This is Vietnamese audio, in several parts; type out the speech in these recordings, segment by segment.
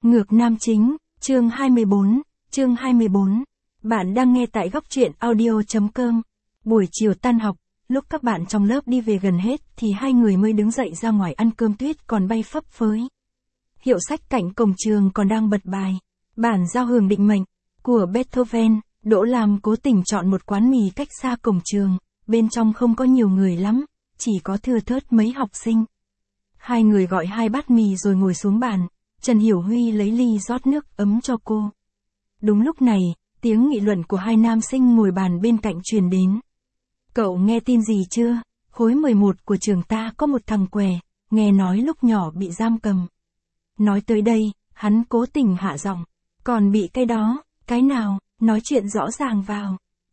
Ngược nam chính, chương 24. Bạn đang nghe tại góc truyện audio.com. Buổi chiều tan học, lúc các bạn trong lớp đi về gần hết thì hai người mới đứng dậy ra ngoài ăn cơm tuyết còn bay phấp phới. Hiệu sách cạnh cổng trường còn đang bật bài bản giao hưởng định mệnh của Beethoven. Đỗ Lam cố tình chọn một quán mì cách xa cổng trường, bên trong không có nhiều người lắm, chỉ có thưa thớt mấy học sinh. Hai người gọi 2 bát mì rồi ngồi xuống bàn. Trần Hiểu Huy lấy ly rót nước ấm cho cô. Đúng lúc này, tiếng nghị luận của hai nam sinh ngồi bàn bên cạnh truyền đến. Cậu nghe tin gì chưa? Khối 11 của trường ta có một thằng què, nghe nói lúc nhỏ bị giam cầm. Nói tới đây, hắn cố tình hạ giọng. Còn bị cái đó, cái nào, nói chuyện rõ ràng vào.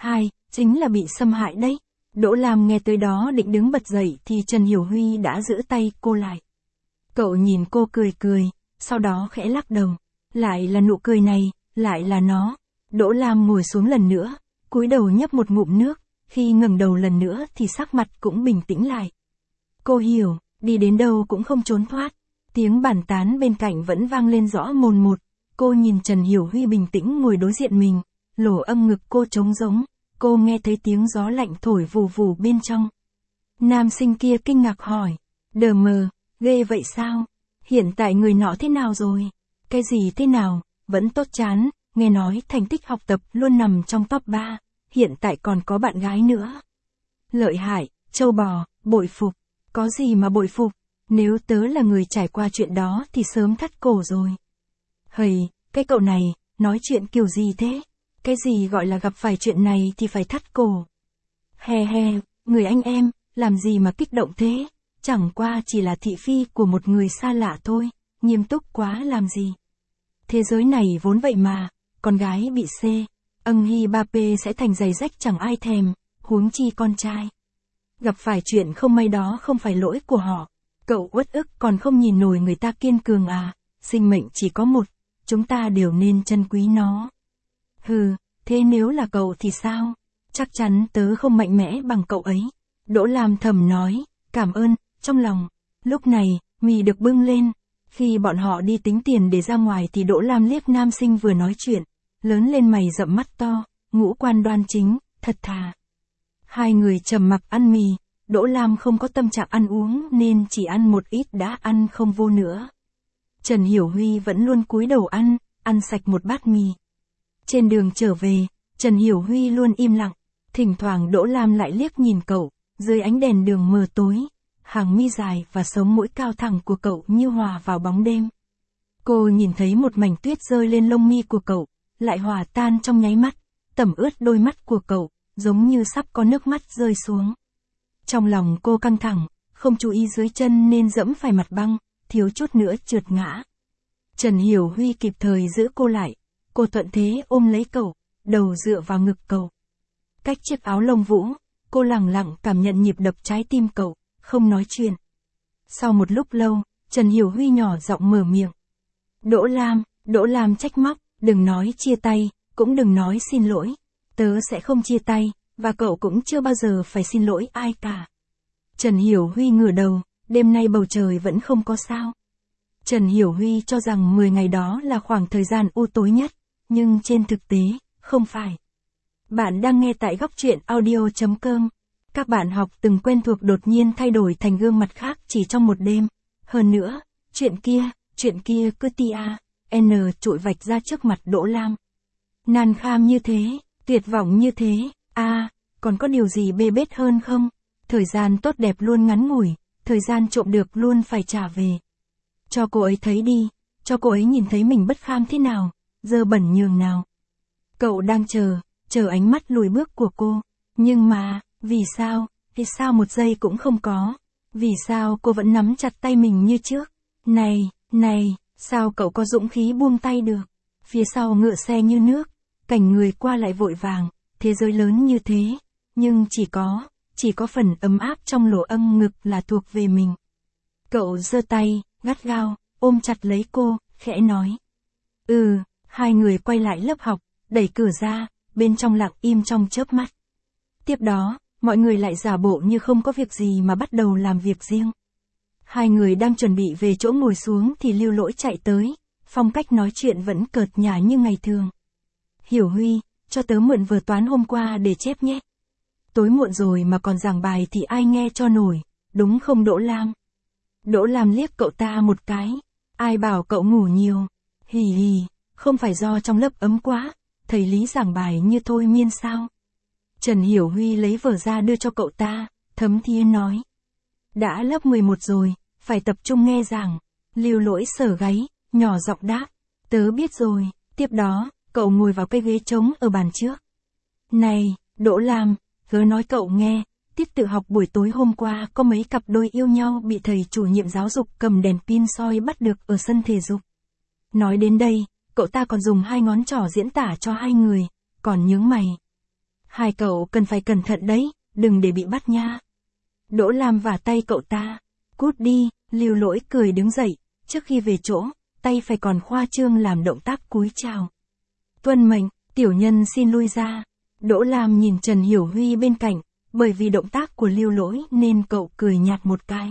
Chính là bị xâm hại đấy. Đỗ Lam nghe tới đó định đứng bật dậy thì Trần Hiểu Huy đã giữ tay cô lại. Cậu nhìn cô cười, sau đó khẽ lắc đầu. Lại là nụ cười này, lại là nó. Đỗ Lam ngồi xuống lần nữa, cúi đầu nhấp một ngụm nước, khi ngẩng đầu lần nữa thì sắc mặt cũng bình tĩnh lại. Cô hiểu, đi đến đâu cũng không trốn thoát. Tiếng bàn tán bên cạnh vẫn vang lên rõ mồn một. Cô nhìn Trần Hiểu Huy bình tĩnh ngồi đối diện mình, lỗ âm ngực cô trống rỗng. Cô nghe thấy tiếng gió lạnh thổi vù vù bên trong. Nam sinh kia kinh ngạc hỏi. Đờ mờ, ghê vậy sao? Hiện tại người nọ thế nào rồi? Cái gì thế nào? Vẫn tốt chán, nghe nói thành tích học tập luôn nằm trong top 3, hiện tại còn có bạn gái nữa. Lợi hại, trâu bò, bội phục. Có gì mà bội phục? Nếu tớ là người trải qua chuyện đó thì sớm thắt cổ rồi. Hầy, cái cậu này, nói chuyện kiểu gì thế? Cái gì gọi là gặp phải chuyện này thì phải thắt cổ? He, người anh em, làm gì mà kích động thế? Chẳng qua chỉ là thị phi của một người xa lạ thôi, nghiêm túc quá làm gì. Thế giới này vốn vậy mà, con gái bị C, Mbappé sẽ thành giày rách chẳng ai thèm, huống chi con trai. Gặp phải chuyện không may đó không phải lỗi của họ. Cậu uất ức còn không nhìn nổi người ta kiên cường à, sinh mệnh chỉ có một, chúng ta đều nên trân quý nó. Hừ, thế nếu là cậu thì sao? Chắc chắn tớ không mạnh mẽ bằng cậu ấy. Đỗ Lam thầm nói, cảm ơn, trong lòng. Lúc này, mì được bưng lên. Khi bọn họ đi tính tiền để ra ngoài thì Đỗ Lam liếc nam sinh vừa nói chuyện, lớn lên mày rậm mắt to, ngũ quan đoan chính, thật thà. Hai người trầm mặc ăn mì, Đỗ Lam không có tâm trạng ăn uống nên chỉ ăn một ít đã ăn không vô nữa. Trần Hiểu Huy vẫn luôn cúi đầu ăn sạch một bát mì. Trên đường trở về, Trần Hiểu Huy luôn im lặng, thỉnh thoảng Đỗ Lam lại liếc nhìn cậu, dưới ánh đèn đường mờ tối, hàng mi dài và sống mũi cao thẳng của cậu như hòa vào bóng đêm. Cô nhìn thấy một mảnh tuyết rơi lên lông mi của cậu, lại hòa tan trong nháy mắt, tẩm ướt đôi mắt của cậu, giống như sắp có nước mắt rơi xuống. Trong lòng cô căng thẳng, không chú ý dưới chân nên dẫm phải mặt băng, thiếu chút nữa trượt ngã. Trần Hiểu Huy kịp thời giữ cô lại, cô thuận thế ôm lấy cậu, đầu dựa vào ngực cậu. Cách chiếc áo lông vũ, cô lặng lặng cảm nhận nhịp đập trái tim cậu, không nói chuyện. Sau một lúc lâu, Trần Hiểu Huy nhỏ giọng mở miệng. Đỗ Lam trách móc, đừng nói chia tay, cũng đừng nói xin lỗi. Tớ sẽ không chia tay, và cậu cũng chưa bao giờ phải xin lỗi ai cả. Trần Hiểu Huy ngửa đầu, đêm nay bầu trời vẫn không có sao. Trần Hiểu Huy cho rằng 10 ngày đó là khoảng thời gian u tối nhất, nhưng trên thực tế, không phải. Bạn đang nghe tại góc truyện audio.com. Các bạn học từng quen thuộc đột nhiên thay đổi thành gương mặt khác chỉ trong một đêm. Hơn nữa, chuyện kia cứ trụi vạch ra trước mặt Đỗ Lam. Nan kham như thế, tuyệt vọng như thế, còn có điều gì bê bết hơn không? Thời gian tốt đẹp luôn ngắn ngủi, thời gian trộm được luôn phải trả về. Cho cô ấy thấy đi, cho cô ấy nhìn thấy mình bất kham thế nào, dơ bẩn nhường nào. Cậu đang chờ ánh mắt lùi bước của cô. Nhưng mà, vì sao một giây cũng không có? Vì sao cô vẫn nắm chặt tay mình như trước? Này, sao cậu có dũng khí buông tay được? Phía sau ngựa xe như nước, cảnh người qua lại vội vàng, thế giới lớn như thế, nhưng chỉ có phần ấm áp trong lỗ âm ngực là thuộc về mình. Cậu giơ tay, gắt gao, ôm chặt lấy cô, khẽ nói. Hai người quay lại lớp học, đẩy cửa ra, bên trong lặng im trong chớp mắt. Tiếp đó, mọi người lại giả bộ như không có việc gì mà bắt đầu làm việc riêng. Hai người đang chuẩn bị về chỗ ngồi xuống thì Lưu Lỗi chạy tới, phong cách nói chuyện vẫn cợt nhả như ngày thường. Hiểu Huy, cho tớ mượn vở toán hôm qua để chép nhé. Tối muộn rồi mà còn giảng bài thì ai nghe cho nổi, đúng không Đỗ Lam? Đỗ Lam liếc cậu ta một cái. Ai bảo cậu ngủ nhiều? Hì hì, không phải do trong lớp ấm quá, thầy Lý giảng bài như thôi miên sao? Trần Hiểu Huy lấy vở ra đưa cho cậu ta, thấm thía nói. Đã lớp 11 rồi, phải tập trung nghe giảng. Lưu Lỗi sờ gáy, nhỏ giọng đáp. Tớ biết rồi. Tiếp đó, cậu ngồi vào cây ghế trống ở bàn trước. Này, Đỗ Lam, tớ nói cậu nghe, tiết tự học buổi tối hôm qua có mấy cặp đôi yêu nhau bị thầy chủ nhiệm giáo dục cầm đèn pin soi bắt được ở sân thể dục. Nói đến đây, cậu ta còn dùng 2 ngón trỏ diễn tả cho 2 người, còn nhướng mày. Hai cậu cần phải cẩn thận đấy, đừng để bị bắt nha. Đỗ Lam vả tay cậu ta. Cút đi, Lưu Lỗi cười đứng dậy, trước khi về chỗ, tay phải còn khoa trương làm động tác cúi chào. Tuân mệnh, tiểu nhân xin lui ra. Đỗ Lam nhìn Trần Hiểu Huy bên cạnh, bởi vì động tác của Lưu Lỗi nên cậu cười nhạt một cái.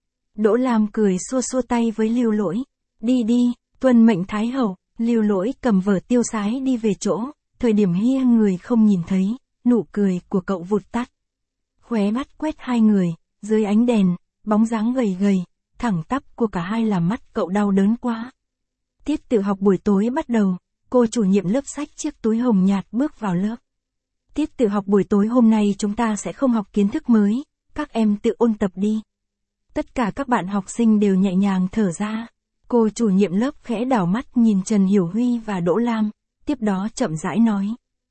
Đỗ Lam cười xua xua tay với Lưu Lỗi. Đi đi, tuân mệnh Thái Hậu. Lưu Lỗi cầm vở tiêu sái đi về chỗ, thời điểm hia người không nhìn thấy, nụ cười của cậu vụt tắt. Khóe mắt quét 2 người, dưới ánh đèn, bóng dáng gầy gầy, thẳng tắp của cả hai làm mắt cậu đau đớn quá. Tiết tự học buổi tối bắt đầu, cô chủ nhiệm lớp xách chiếc túi hồng nhạt bước vào lớp. Tiết tự học buổi tối hôm nay chúng ta sẽ không học kiến thức mới, các em tự ôn tập đi. Tất cả các bạn học sinh đều nhẹ nhàng thở ra. Cô chủ nhiệm lớp khẽ đảo mắt nhìn Trần Hiểu Huy và Đỗ Lam, tiếp đó chậm rãi nói.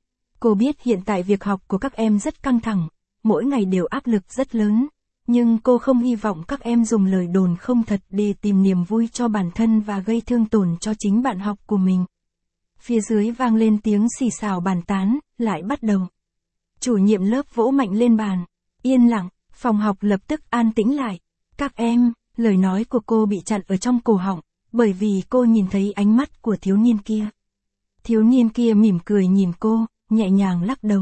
Cô biết hiện tại việc học của các em rất căng thẳng, mỗi ngày đều áp lực rất lớn, nhưng cô không hy vọng các em dùng lời đồn không thật để tìm niềm vui cho bản thân và gây thương tổn cho chính bạn học của mình. Phía dưới vang lên tiếng xì xào bàn tán, lại bắt đầu. Chủ nhiệm lớp vỗ mạnh lên bàn, yên lặng, phòng học lập tức an tĩnh lại. Các em, lời nói của cô bị chặn ở trong cổ họng, bởi vì cô nhìn thấy ánh mắt của thiếu niên kia. Thiếu niên kia mỉm cười nhìn cô, nhẹ nhàng lắc đầu.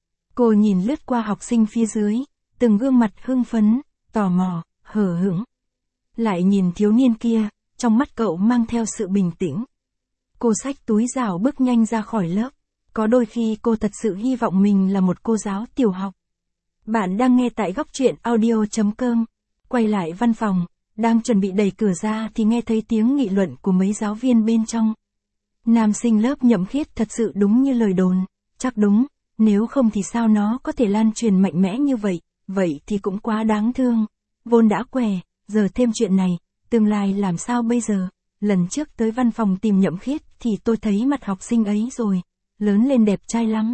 Cô nhìn lướt qua học sinh phía dưới, từng gương mặt hưng phấn, tò mò, hờ hững. Lại nhìn thiếu niên kia, trong mắt cậu mang theo sự bình tĩnh. Cô xách túi rảo bước nhanh ra khỏi lớp. Có đôi khi cô thật sự hy vọng mình là một cô giáo tiểu học. Bạn đang nghe tại góc truyện audio.com. Quay lại văn phòng, đang chuẩn bị đẩy cửa ra thì nghe thấy tiếng nghị luận của mấy giáo viên bên trong. Nam sinh lớp Nhậm Khiết thật sự đúng như lời đồn, chắc đúng, nếu không thì sao nó có thể lan truyền mạnh mẽ như vậy, vậy thì cũng quá đáng thương. Vốn đã què, giờ thêm chuyện này, tương lai làm sao bây giờ? Lần trước tới văn phòng tìm Nhậm Khiết thì tôi thấy mặt học sinh ấy rồi, lớn lên đẹp trai lắm.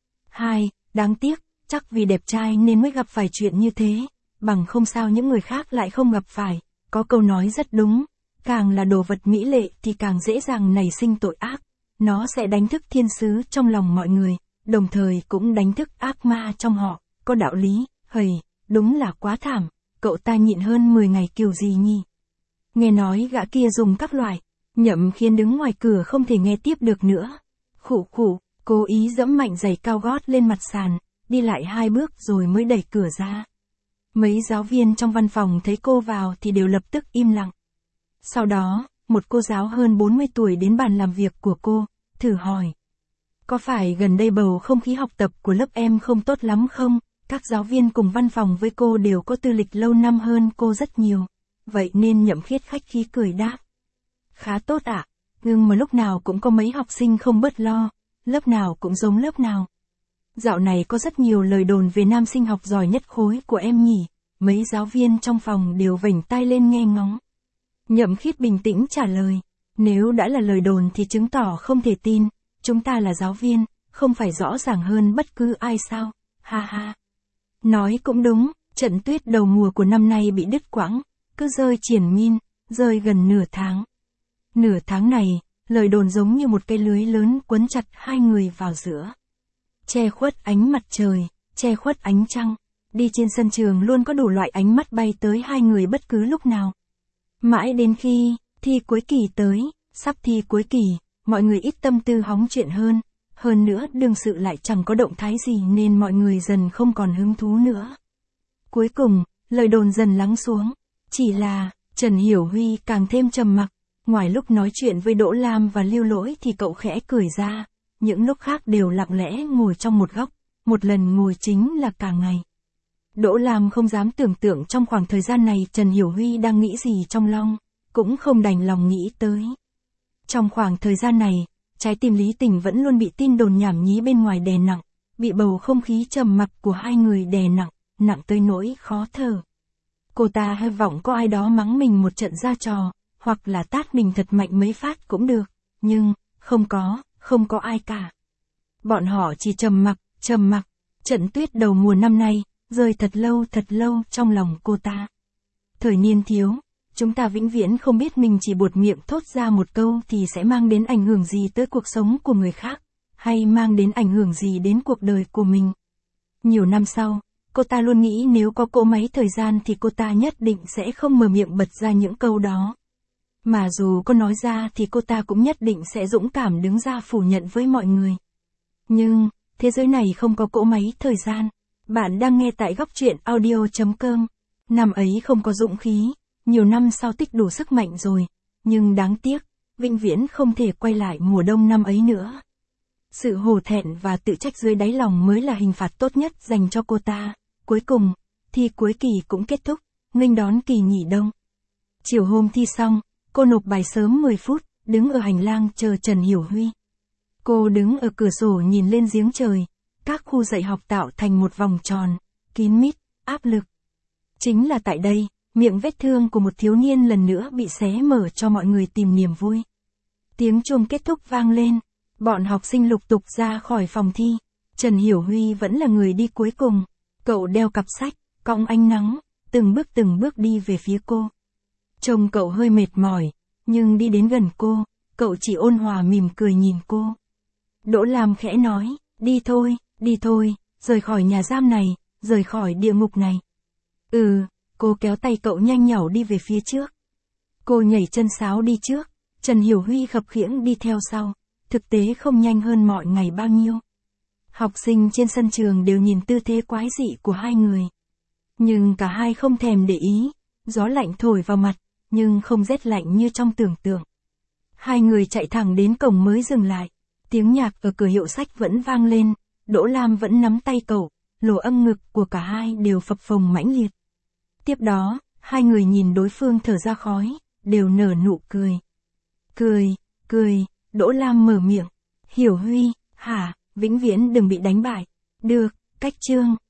Đáng tiếc, chắc vì đẹp trai nên mới gặp phải chuyện như thế, bằng không sao những người khác lại không gặp phải. Có câu nói rất đúng, càng là đồ vật mỹ lệ thì càng dễ dàng nảy sinh tội ác. Nó sẽ đánh thức thiên sứ trong lòng mọi người, đồng thời cũng đánh thức ác ma trong họ. Có đạo lý, hầy, đúng là quá thảm, cậu ta nhịn hơn 10 ngày kiểu gì nhỉ? Nghe nói gã kia dùng các loại, Nhậm Khiết đứng ngoài cửa không thể nghe tiếp được nữa. Khụ khụ, cố ý giẫm mạnh giày cao gót lên mặt sàn, đi lại 2 bước rồi mới đẩy cửa ra. Mấy giáo viên trong văn phòng thấy cô vào thì đều lập tức im lặng. Sau đó, một cô giáo hơn 40 tuổi đến bàn làm việc của cô, thử hỏi. Có phải gần đây bầu không khí học tập của lớp em không tốt lắm không? Các giáo viên cùng văn phòng với cô đều có tư lịch lâu năm hơn cô rất nhiều. Vậy nên Nhậm Khiết khách khí cười đáp. Khá tốt ạ, nhưng mà lúc nào cũng có mấy học sinh không bớt lo, lớp nào cũng giống lớp nào. Dạo này có rất nhiều lời đồn về nam sinh học giỏi nhất khối của em nhỉ, mấy giáo viên trong phòng đều vểnh tai lên nghe ngóng. Nhậm Khiết bình tĩnh trả lời, nếu đã là lời đồn thì chứng tỏ không thể tin, chúng ta là giáo viên, không phải rõ ràng hơn bất cứ ai sao, ha ha. Nói cũng đúng, trận tuyết đầu mùa của năm nay bị đứt quãng, cứ rơi triền miên, rơi gần nửa tháng. Nửa tháng này, lời đồn giống như một cây lưới lớn quấn chặt 2 người vào giữa. Che khuất ánh mặt trời, che khuất ánh trăng, đi trên sân trường luôn có đủ loại ánh mắt bay tới 2 người bất cứ lúc nào. Mãi đến khi, thi cuối kỳ tới, sắp thi cuối kỳ, mọi người ít tâm tư hóng chuyện hơn nữa đương sự lại chẳng có động thái gì nên mọi người dần không còn hứng thú nữa. Cuối cùng, lời đồn dần lắng xuống, chỉ là, Trần Hiểu Huy càng thêm trầm mặc, Ngoài lúc nói chuyện với Đỗ Lam và Lưu Lỗi thì cậu khẽ cười ra, những lúc khác đều lặng lẽ ngồi trong một góc, một lần ngồi chính là cả ngày. Đỗ Lam không dám tưởng tượng trong khoảng thời gian này Trần Hiểu Huy đang nghĩ gì trong lòng, cũng không đành lòng nghĩ tới. Trong khoảng thời gian này, trái tim Lý Tình vẫn luôn bị tin đồn nhảm nhí bên ngoài đè nặng, bị bầu không khí trầm mặc của hai người đè nặng, nặng tới nỗi khó thở. Cô ta hy vọng có ai đó mắng mình một trận ra trò, hoặc là tát mình thật mạnh mấy phát cũng được, nhưng, không có ai cả. Bọn họ chỉ trầm mặc, trận tuyết đầu mùa năm nay, rơi thật lâu trong lòng cô ta. Thời niên thiếu, chúng ta vĩnh viễn không biết mình chỉ buột miệng thốt ra một câu thì sẽ mang đến ảnh hưởng gì tới cuộc sống của người khác, hay mang đến ảnh hưởng gì đến cuộc đời của mình. Nhiều năm sau, cô ta luôn nghĩ nếu có cỗ máy thời gian thì cô ta nhất định sẽ không mở miệng bật ra những câu đó. Mà dù có nói ra thì cô ta cũng nhất định sẽ dũng cảm đứng ra phủ nhận với mọi người. Nhưng, thế giới này không có cỗ máy thời gian. Bạn đang nghe tại góc truyện audio.com. Năm ấy không có dũng khí, nhiều năm sau tích đủ sức mạnh rồi, nhưng đáng tiếc, vĩnh viễn không thể quay lại mùa đông năm ấy nữa. Sự hổ thẹn và tự trách dưới đáy lòng mới là hình phạt tốt nhất dành cho cô ta. Cuối cùng, thi cuối kỳ cũng kết thúc, nghênh đón kỳ nghỉ đông. Chiều hôm thi xong, cô nộp bài sớm 10 phút, đứng ở hành lang chờ Trần Hiểu Huy. Cô đứng ở cửa sổ nhìn lên giếng trời, các khu dạy học tạo thành một vòng tròn, kín mít, áp lực. Chính là tại đây, miệng vết thương của một thiếu niên lần nữa bị xé mở cho mọi người tìm niềm vui. Tiếng chuông kết thúc vang lên, bọn học sinh lục tục ra khỏi phòng thi. Trần Hiểu Huy vẫn là người đi cuối cùng. Cậu đeo cặp sách, cõng ánh nắng, từng bước đi về phía cô. Trông cậu hơi mệt mỏi, nhưng đi đến gần cô, cậu chỉ ôn hòa mỉm cười nhìn cô. Đỗ Lam khẽ nói, đi thôi, rời khỏi nhà giam này, rời khỏi địa ngục này. Cô kéo tay cậu nhanh nhảu đi về phía trước. Cô nhảy chân sáo đi trước, Trần Hiểu Huy khập khiễng đi theo sau, thực tế không nhanh hơn mọi ngày bao nhiêu. Học sinh trên sân trường đều nhìn tư thế quái dị của hai người. Nhưng cả hai không thèm để ý, gió lạnh thổi vào mặt, nhưng không rét lạnh như trong tưởng tượng. Hai người chạy thẳng đến cổng mới dừng lại, tiếng nhạc ở cửa hiệu sách vẫn vang lên, Đỗ Lam vẫn nắm tay cậu, lỗ âm ngực của cả hai đều phập phồng mãnh liệt. Tiếp đó, hai người nhìn đối phương thở ra khói, đều nở nụ cười. Cười, Đỗ Lam mở miệng. Hiểu Huy, hả, vĩnh viễn đừng bị đánh bại. Được, cách chương.